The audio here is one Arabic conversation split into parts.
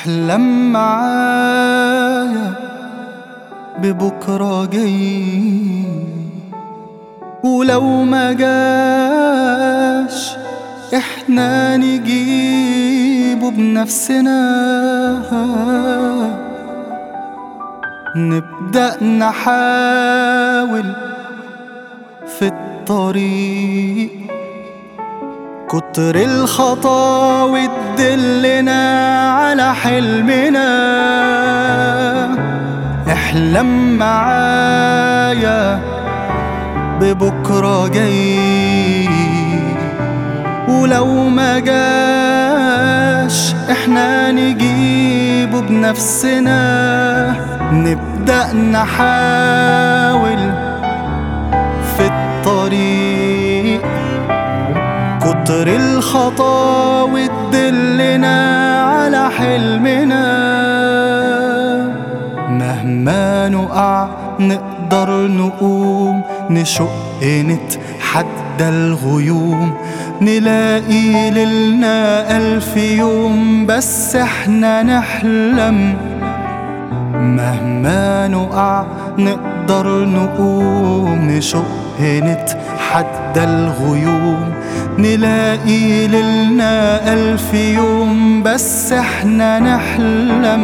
احلم معايا ببكرة جاي، ولو ما جاش احنا نجيبه بنفسنا. نبدأ نحاول في الطريق، كتر الخطاوي تدلنا على حلمنا. احلم معايا ببكرة جاي، ولو ما جاش احنا نجيبه بنفسنا. نبدأ نحاول في الطريق، كتر الخطاوي تدلنا على حلمنا. مهما نقع نقدر نقوم، نشق نتحدى الغيوم، نلاقي ليلنا 1000 يوم بس احنا نحلم. مهما نقع نقدر نقوم، نشق نتحدى الغيوم، نلاقي ليلنا 1000 يوم بس احنا نحلم.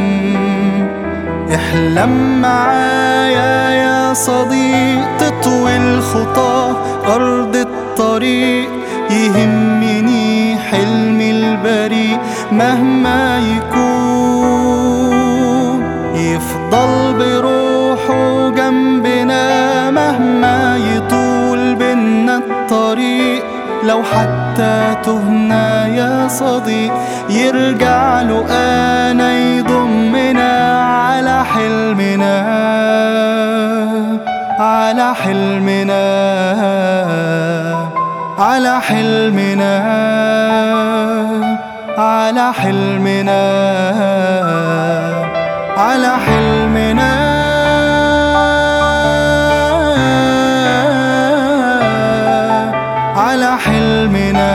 احلم معايا يا صديق، تطوي الخطى أرض الطريق. يهمني حلمي البريء مهما يكون، يفضل بروحه جنبنا مهما يطول بينا الطريق. لو حتى تهنا يا صديق يرجع له أنا يضمنا على حلمنا، على حلمنا، على حلمنا، على حلمنا، على حلمنا، على حلمنا،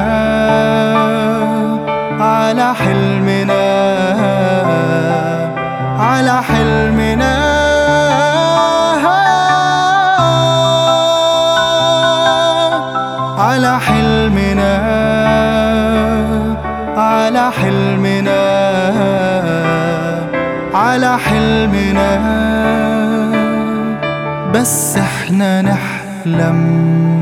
على حلمنا، على حلمنا، على حلمنا، على حلمنا، على حلمنا، بس احنا نحلم.